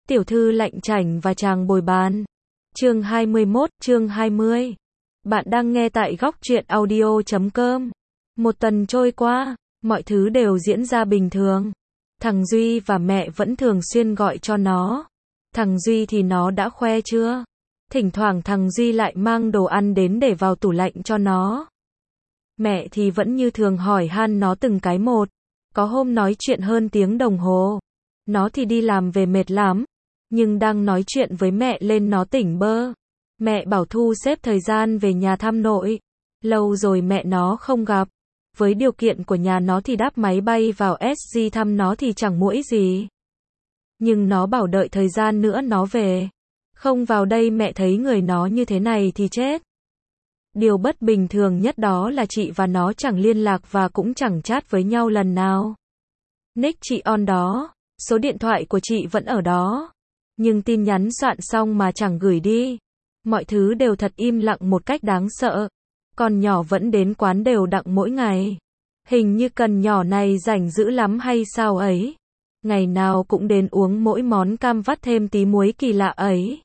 Tiểu thư lạnh chảnh và chàng bồi bàn. Chương 21, chương 20. Bạn đang nghe tại góc truyện audio.com. Một tuần trôi qua, mọi thứ đều diễn ra bình thường. Thằng Duy và mẹ vẫn thường xuyên gọi cho nó. Thằng Duy thì nó đã khoe chưa? Thỉnh thoảng thằng Duy lại mang đồ ăn đến để vào tủ lạnh cho nó. Mẹ thì vẫn như thường hỏi han nó từng cái một. Có hôm nói chuyện hơn tiếng đồng hồ. Nó thì đi làm về mệt lắm. Nhưng đang nói chuyện với mẹ lên nó tỉnh bơ. Mẹ bảo thu xếp thời gian về nhà thăm nội. Lâu rồi mẹ nó không gặp. Với điều kiện của nhà nó thì đáp máy bay vào SG thăm nó thì chẳng muỗi gì. Nhưng nó bảo đợi thời gian nữa nó về. Không vào đây mẹ thấy người nó như thế này thì chết. Điều bất bình thường nhất đó là chị và nó chẳng liên lạc và cũng chẳng chat với nhau lần nào. Nick chị on đó, số điện thoại của chị vẫn ở đó. Nhưng tin nhắn soạn xong mà chẳng gửi đi. Mọi thứ đều thật im lặng một cách đáng sợ. Con nhỏ vẫn đến quán đều đặn mỗi ngày. Hình như cần nhỏ này rảnh dữ lắm hay sao ấy. Ngày nào cũng đến uống mỗi món cam vắt thêm tí muối kỳ lạ ấy.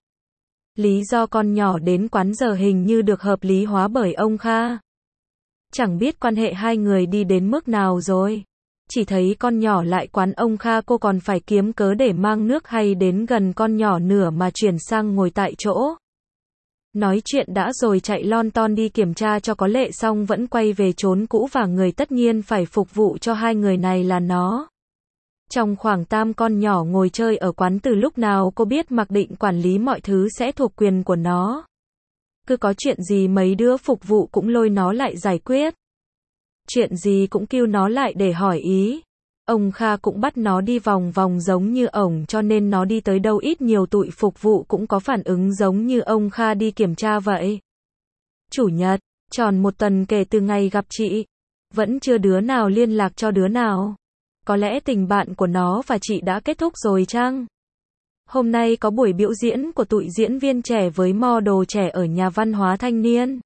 Lý do con nhỏ đến quán giờ hình như được hợp lý hóa bởi ông Kha. Chẳng biết quan hệ hai người đi đến mức nào rồi. Chỉ thấy con nhỏ lại quán ông Kha cô còn phải kiếm cớ để mang nước hay đến gần con nhỏ nửa mà chuyển sang ngồi tại chỗ. Nói chuyện đã rồi chạy lon ton đi kiểm tra cho có lệ xong vẫn quay về chốn cũ và người tất nhiên phải phục vụ cho hai người này là nó. Trong khoảng tam con nhỏ ngồi chơi ở quán từ lúc nào cô biết mặc định quản lý mọi thứ sẽ thuộc quyền của nó. Cứ có chuyện gì mấy đứa phục vụ cũng lôi nó lại giải quyết. Chuyện gì cũng kêu nó lại để hỏi ý. Ông Kha cũng bắt nó đi vòng vòng giống như ổng cho nên nó đi tới đâu ít nhiều tụi phục vụ cũng có phản ứng giống như ông Kha đi kiểm tra vậy. Chủ nhật, tròn một tuần kể từ ngày gặp chị. Vẫn chưa đứa nào liên lạc cho đứa nào. Có lẽ tình bạn của nó và chị đã kết thúc rồi chăng? Hôm nay có buổi biểu diễn của tụi diễn viên trẻ với model trẻ ở nhà văn hóa thanh niên.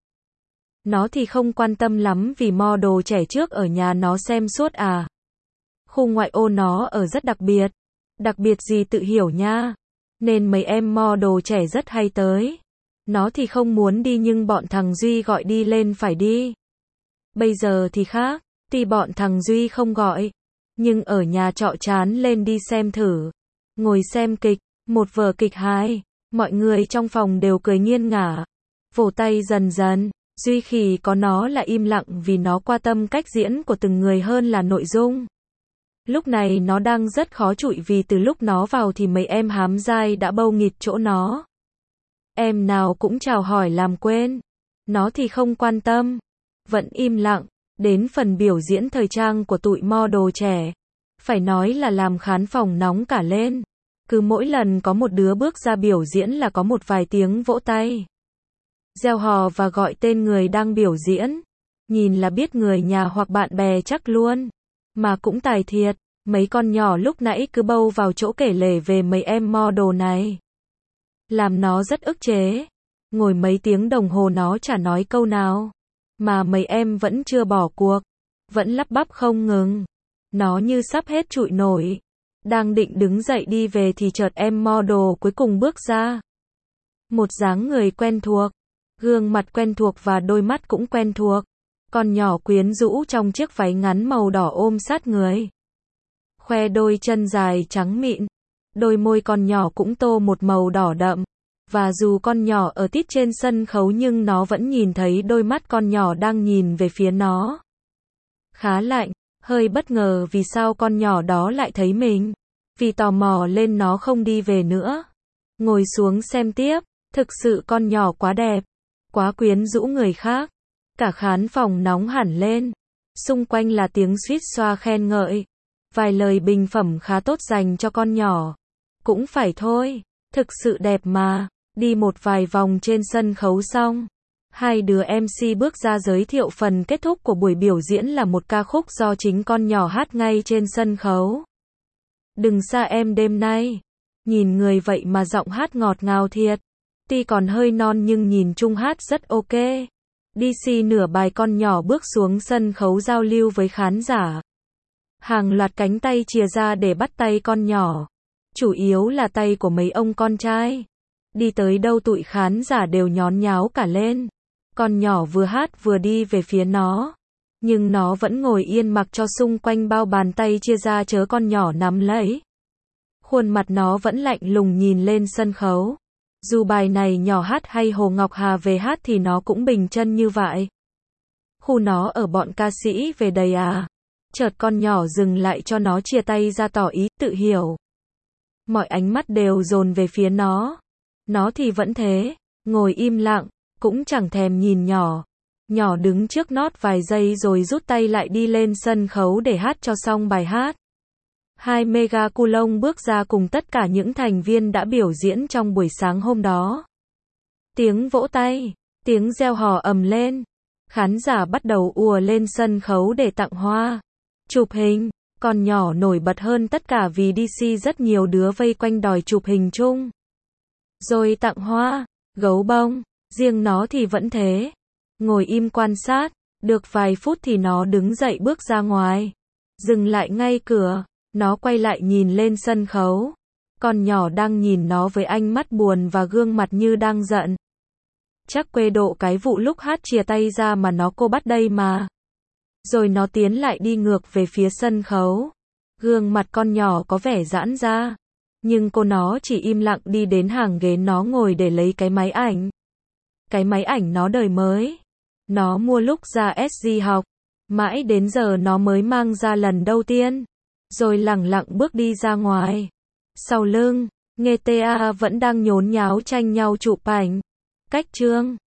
Nó thì không quan tâm lắm vì model trẻ trước ở nhà nó xem suốt à. Khu ngoại ô nó ở rất đặc biệt. Đặc biệt gì tự hiểu nha. Nên mấy em model trẻ rất hay tới. Nó thì không muốn đi nhưng bọn thằng Duy gọi đi lên phải đi. Bây giờ thì khác, tuy bọn thằng Duy không gọi. Nhưng ở nhà trọ chán lên đi xem thử. Ngồi xem kịch, một vở kịch hài. Mọi người trong phòng đều cười nghiêng ngả. Vỗ tay dần dần. Duy Khỉ có nó là im lặng vì nó quan tâm cách diễn của từng người hơn là nội dung. Lúc này nó đang rất khó chịu vì từ lúc nó vào thì mấy em hám dai đã bâu nghịt chỗ nó. Em nào cũng chào hỏi làm quên. Nó thì không quan tâm. Vẫn im lặng. Đến phần biểu diễn thời trang của tụi model trẻ. Phải nói là làm khán phòng nóng cả lên. Cứ mỗi lần có một đứa bước ra biểu diễn là có một vài tiếng vỗ tay. Reo hò và gọi tên người đang biểu diễn. Nhìn là biết người nhà hoặc bạn bè chắc luôn. Mà cũng tài thiệt, mấy con nhỏ lúc nãy cứ bâu vào chỗ kể lể về mấy em model này. Làm nó rất ức chế. Ngồi mấy tiếng đồng hồ nó chả nói câu nào. Mà mấy em vẫn chưa bỏ cuộc. Vẫn lắp bắp không ngừng. Nó như sắp hết trụi nổi. Đang định đứng dậy đi về thì chợt em model cuối cùng bước ra. Một dáng người quen thuộc. Gương mặt quen thuộc và đôi mắt cũng quen thuộc. Con nhỏ quyến rũ trong chiếc váy ngắn màu đỏ ôm sát người. Khoe đôi chân dài trắng mịn. Đôi môi con nhỏ cũng tô một màu đỏ đậm. Và dù con nhỏ ở tít trên sân khấu nhưng nó vẫn nhìn thấy đôi mắt con nhỏ đang nhìn về phía nó. Khá lạnh, hơi bất ngờ vì sao con nhỏ đó lại thấy mình. Vì tò mò lên nó không đi về nữa. Ngồi xuống xem tiếp, thực sự con nhỏ quá đẹp. Quá quyến rũ người khác. Cả khán phòng nóng hẳn lên. Xung quanh là tiếng suýt xoa khen ngợi. Vài lời bình phẩm khá tốt dành cho con nhỏ. Cũng phải thôi. Thực sự đẹp mà. Đi một vài vòng trên sân khấu xong. Hai đứa MC bước ra giới thiệu phần kết thúc của buổi biểu diễn là một ca khúc do chính con nhỏ hát ngay trên sân khấu. Đừng xa em đêm nay. Nhìn người vậy mà giọng hát ngọt ngào thiệt. Tuy còn hơi non nhưng nhìn chung hát rất ok. DC nửa bài con nhỏ bước xuống sân khấu giao lưu với khán giả. Hàng loạt cánh tay chìa ra để bắt tay con nhỏ. chủ yếu là tay của mấy ông con trai. Đi tới đâu tụi khán giả đều nhón nháo cả lên. Con nhỏ vừa hát vừa đi về phía nó. Nhưng nó vẫn ngồi yên mặc cho xung quanh bao bàn tay chia ra chớ con nhỏ nắm lấy. Khuôn mặt nó vẫn lạnh lùng nhìn lên sân khấu. Dù bài này nhỏ hát hay Hồ Ngọc Hà về hát thì nó cũng bình chân như vậy. Khu nó ở bọn ca sĩ về đầy à. Chợt con nhỏ dừng lại cho nó chia tay ra tỏ ý tự hiểu. Mọi ánh mắt đều dồn về phía nó. Nó thì vẫn thế, ngồi im lặng, cũng chẳng thèm nhìn nhỏ. Nhỏ đứng trước nót vài giây rồi rút tay lại đi lên sân khấu để hát cho xong bài hát. Hai Mega Coulomb bước ra cùng tất cả những thành viên đã biểu diễn trong buổi sáng hôm đó. Tiếng vỗ tay, tiếng reo hò ầm lên. Khán giả bắt đầu ùa lên sân khấu để tặng hoa, chụp hình. Con nhỏ nổi bật hơn tất cả vì DC rất nhiều đứa vây quanh đòi chụp hình chung. Rồi tặng hoa, gấu bông, riêng nó thì vẫn thế. Ngồi im quan sát, được vài phút thì nó đứng dậy bước ra ngoài. Dừng lại ngay cửa, nó quay lại nhìn lên sân khấu. Con nhỏ đang nhìn nó với ánh mắt buồn và gương mặt như đang giận. Chắc quê độ cái vụ lúc hát chia tay ra mà nó cô bắt đây mà. Rồi nó tiến lại đi ngược về phía sân khấu. Gương mặt con nhỏ có vẻ giãn ra. Nhưng cô nó chỉ im lặng đi đến hàng ghế nó ngồi để lấy cái máy ảnh. Cái máy ảnh nó đời mới. Nó mua lúc ra SG học. Mãi đến giờ nó mới mang ra lần đầu tiên. Rồi lẳng lặng bước đi ra ngoài. Sau lưng, Nghe TA vẫn đang nhốn nháo tranh nhau chụp ảnh. Cách chương